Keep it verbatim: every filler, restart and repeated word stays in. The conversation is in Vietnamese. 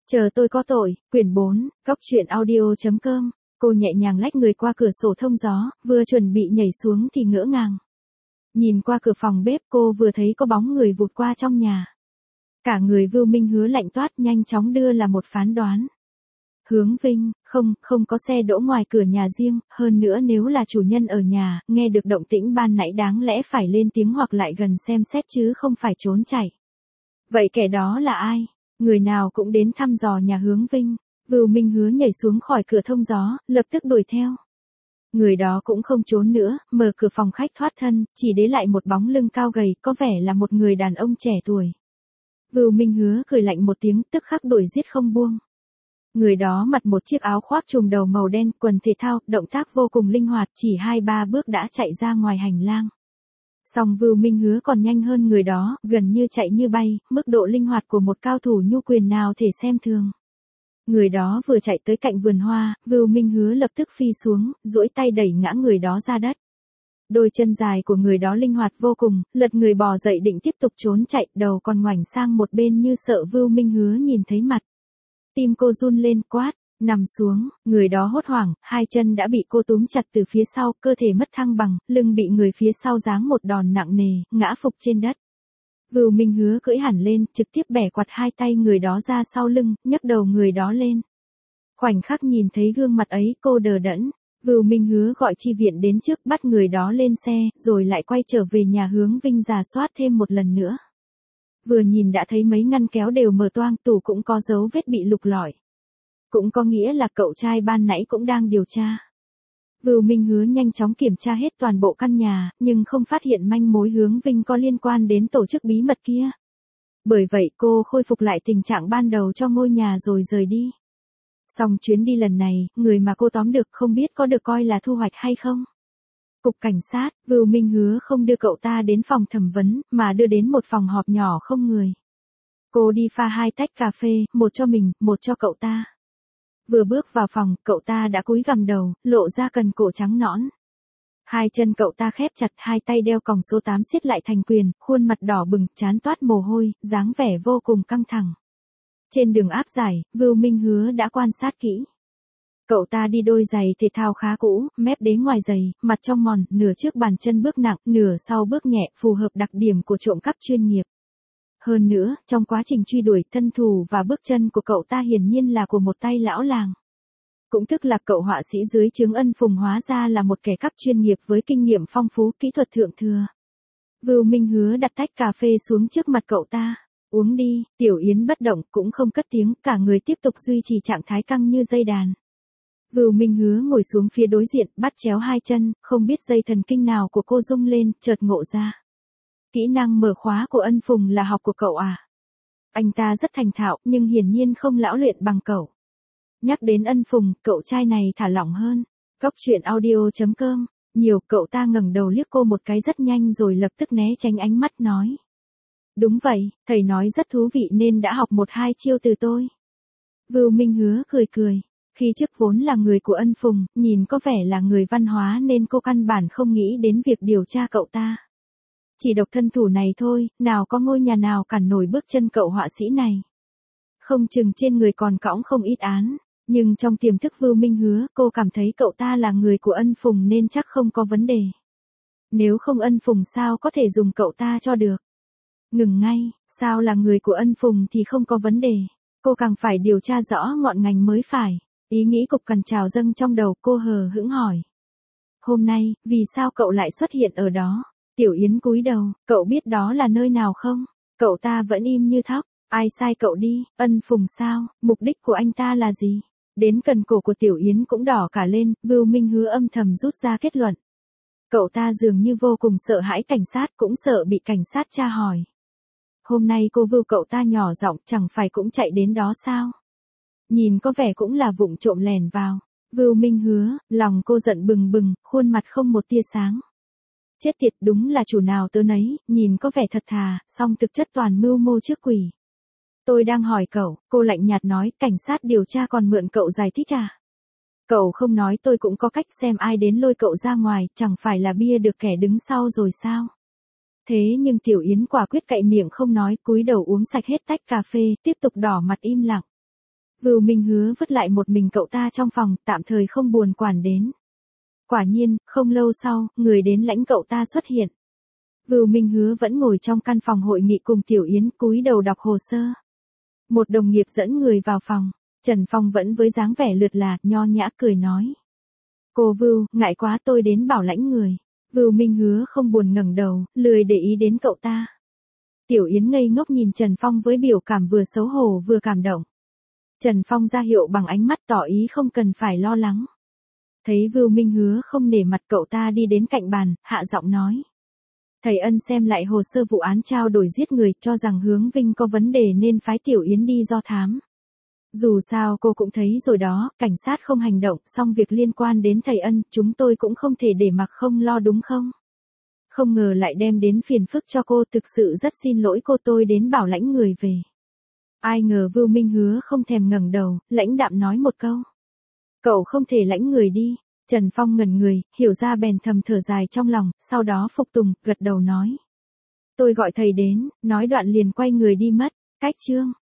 Chờ tôi có tội, quyển bốn, góc truyện audio.com. Cô nhẹ nhàng lách người qua cửa sổ thông gió, vừa chuẩn bị nhảy xuống thì ngỡ ngàng. Nhìn qua cửa phòng bếp cô vừa thấy có bóng người vụt qua trong nhà. Cả người Vưu Minh Hứa lạnh toát nhanh chóng đưa là một phán đoán. Hướng Vinh, không, không có xe đỗ ngoài cửa nhà riêng, hơn nữa nếu là chủ nhân ở nhà, nghe được động tĩnh ban nãy đáng lẽ phải lên tiếng hoặc lại gần xem xét chứ không phải trốn chạy. Vậy kẻ đó là ai? Người nào cũng đến thăm dò nhà Hướng Vinh. Vưu Minh Hứa nhảy xuống khỏi cửa thông gió, lập tức đuổi theo. Người đó cũng không trốn nữa, mở cửa phòng khách thoát thân, chỉ để lại một bóng lưng cao gầy, có vẻ là một người đàn ông trẻ tuổi. Vưu Minh Hứa cười lạnh một tiếng, tức khắc đuổi giết không buông. Người đó mặc một chiếc áo khoác trùm đầu màu đen, quần thể thao, động tác vô cùng linh hoạt, chỉ hai ba bước đã chạy ra ngoài hành lang. Song Vưu Minh Hứa còn nhanh hơn người đó, gần như chạy như bay, mức độ linh hoạt của một cao thủ nhu quyền nào thể xem thường. Người đó vừa chạy tới cạnh vườn hoa, Vưu Minh Hứa lập tức phi xuống, duỗi tay đẩy ngã người đó ra đất. Đôi chân dài của người đó linh hoạt vô cùng, lật người bò dậy định tiếp tục trốn chạy, đầu còn ngoảnh sang một bên như sợ Vưu Minh Hứa nhìn thấy mặt. Tim cô run lên, quát, nằm xuống, người đó hốt hoảng, hai chân đã bị cô túm chặt từ phía sau, cơ thể mất thăng bằng, lưng bị người phía sau giáng một đòn nặng nề, ngã phục trên đất. Vưu Minh Hứa cưỡi hẳn lên, trực tiếp bẻ quạt hai tay người đó ra sau lưng, nhấc đầu người đó lên. Khoảnh khắc nhìn thấy gương mặt ấy, cô đờ đẫn. Vưu Minh Hứa gọi chi viện đến trước, bắt người đó lên xe, rồi lại quay trở về nhà Hướng Vinh rà soát thêm một lần nữa. Vừa nhìn đã thấy mấy ngăn kéo đều mở toang, tủ cũng có dấu vết bị lục lọi. Cũng có nghĩa là cậu trai ban nãy cũng đang điều tra. Vưu Minh Hứa nhanh chóng kiểm tra hết toàn bộ căn nhà, nhưng không phát hiện manh mối Hướng Vinh có liên quan đến tổ chức bí mật kia. Bởi vậy cô khôi phục lại tình trạng ban đầu cho ngôi nhà rồi rời đi. Song chuyến đi lần này, người mà cô tóm được không biết có được coi là thu hoạch hay không. Cục cảnh sát, Vưu Minh Hứa không đưa cậu ta đến phòng thẩm vấn, mà đưa đến một phòng họp nhỏ không người. Cô đi pha hai tách cà phê, một cho mình, một cho cậu ta. Vừa bước vào phòng, cậu ta đã cúi gằm đầu, lộ ra cần cổ trắng nõn. Hai chân cậu ta khép chặt, hai tay đeo còng số tám siết lại thành quyền, khuôn mặt đỏ bừng, trán toát mồ hôi, dáng vẻ vô cùng căng thẳng. Trên đường áp giải, Vưu Minh Hứa đã quan sát kỹ. Cậu ta đi đôi giày thể thao khá cũ, mép đế ngoài giày, mặt trong mòn, nửa trước bàn chân bước nặng, nửa sau bước nhẹ, phù hợp đặc điểm của trộm cắp chuyên nghiệp. Hơn nữa, trong quá trình truy đuổi, thân thủ và bước chân của cậu ta hiển nhiên là của một tay lão làng. Cũng tức là cậu họa sĩ dưới trướng Ân Phùng hóa ra là một kẻ cắp chuyên nghiệp với kinh nghiệm phong phú, kỹ thuật thượng thừa. Vưu Minh Hứa đặt tách cà phê xuống trước mặt cậu ta. Uống đi, Tiểu Yến bất động, cũng không cất tiếng, cả người tiếp tục duy trì trạng thái căng như dây đàn. Vưu Minh Hứa ngồi xuống phía đối diện, bắt chéo hai chân, không biết dây thần kinh nào của cô rung lên, chợt ngộ ra. Kỹ năng mở khóa của Ân Phùng là học của cậu à? Anh ta rất thành thạo, nhưng hiển nhiên không lão luyện bằng cậu. Nhắc đến Ân Phùng, cậu trai này thả lỏng hơn. Góc truyện audio.com. Nhiều, cậu ta ngẩng đầu liếc cô một cái rất nhanh rồi lập tức né tránh ánh mắt nói. Đúng vậy, thầy nói rất thú vị nên đã học một hai chiêu từ tôi. Vưu Minh Hứa cười cười. Khi trước vốn là người của Ân Phùng, nhìn có vẻ là người văn hóa nên cô căn bản không nghĩ đến việc điều tra cậu ta. Chỉ độc thân thủ này thôi, nào có ngôi nhà nào cản nổi bước chân cậu họa sĩ này. Không chừng trên người còn cõng không ít án, nhưng trong tiềm thức Vưu Minh Hứa, cô cảm thấy cậu ta là người của Ân Phùng nên chắc không có vấn đề. Nếu không Ân Phùng sao có thể dùng cậu ta cho được. Ngừng ngay, sao là người của Ân Phùng thì không có vấn đề. Cô càng phải điều tra rõ ngọn ngành mới phải. Ý nghĩ cục cằn trào dâng trong đầu, cô hờ hững hỏi. Hôm nay, vì sao cậu lại xuất hiện ở đó? Tiểu Yến cúi đầu, cậu biết đó là nơi nào không? Cậu ta vẫn im như thóc. Ai sai cậu đi, Ân Phùng sao? Mục đích của anh ta là gì? Đến cần cổ của Tiểu Yến cũng đỏ cả lên, Vưu Minh Hứa âm thầm rút ra kết luận. Cậu ta dường như vô cùng sợ hãi cảnh sát, cũng sợ bị cảnh sát tra hỏi. Hôm nay cô Vưu cậu ta nhỏ giọng, chẳng phải cũng chạy đến đó sao? Nhìn có vẻ cũng là vụng trộm lèn vào. Vưu Minh Hứa, lòng cô giận bừng bừng, khuôn mặt không một tia sáng. Chết tiệt, đúng là chủ nào tớ nấy, nhìn có vẻ thật thà, song thực chất toàn mưu mô trước quỷ. Tôi đang hỏi cậu, cô lạnh nhạt nói, cảnh sát điều tra còn mượn cậu giải thích à? Cậu không nói tôi cũng có cách xem ai đến lôi cậu ra ngoài, chẳng phải là bia được kẻ đứng sau rồi sao? Thế nhưng Tiểu Yến quả quyết cậy miệng không nói, cúi đầu uống sạch hết tách cà phê, tiếp tục đỏ mặt im lặng. Vưu Minh Hứa vứt lại một mình cậu ta trong phòng, tạm thời không buồn quản đến. Quả nhiên, không lâu sau, người đến lãnh cậu ta xuất hiện. Vưu Minh Hứa vẫn ngồi trong căn phòng hội nghị cùng Tiểu Yến, cúi đầu đọc hồ sơ. Một đồng nghiệp dẫn người vào phòng, Trần Phong vẫn với dáng vẻ lượt là, nho nhã cười nói. Cô Vưu, ngại quá tôi đến bảo lãnh người. Vưu Minh Hứa không buồn ngẩng đầu, lười để ý đến cậu ta. Tiểu Yến ngây ngốc nhìn Trần Phong với biểu cảm vừa xấu hổ vừa cảm động. Trần Phong ra hiệu bằng ánh mắt tỏ ý không cần phải lo lắng. Thấy Vưu Minh Hứa không nể mặt, cậu ta đi đến cạnh bàn, hạ giọng nói. Thầy Ân xem lại hồ sơ vụ án trao đổi giết người, cho rằng Hướng Vinh có vấn đề nên phái Tiểu Yến đi do thám. Dù sao cô cũng thấy rồi đó, cảnh sát không hành động, song việc liên quan đến thầy Ân, chúng tôi cũng không thể để mặc không lo đúng không? Không ngờ lại đem đến phiền phức cho cô, thực sự rất xin lỗi cô, tôi đến bảo lãnh người về. Ai ngờ Vưu Minh Hứa không thèm ngẩng đầu, lãnh đạm nói một câu. Cậu không thể lãnh người đi. Trần Phong ngẩn người, hiểu ra bèn thầm thở dài trong lòng, sau đó phục tùng, gật đầu nói. Tôi gọi thầy đến, nói đoạn liền quay người đi mất. Cách chương.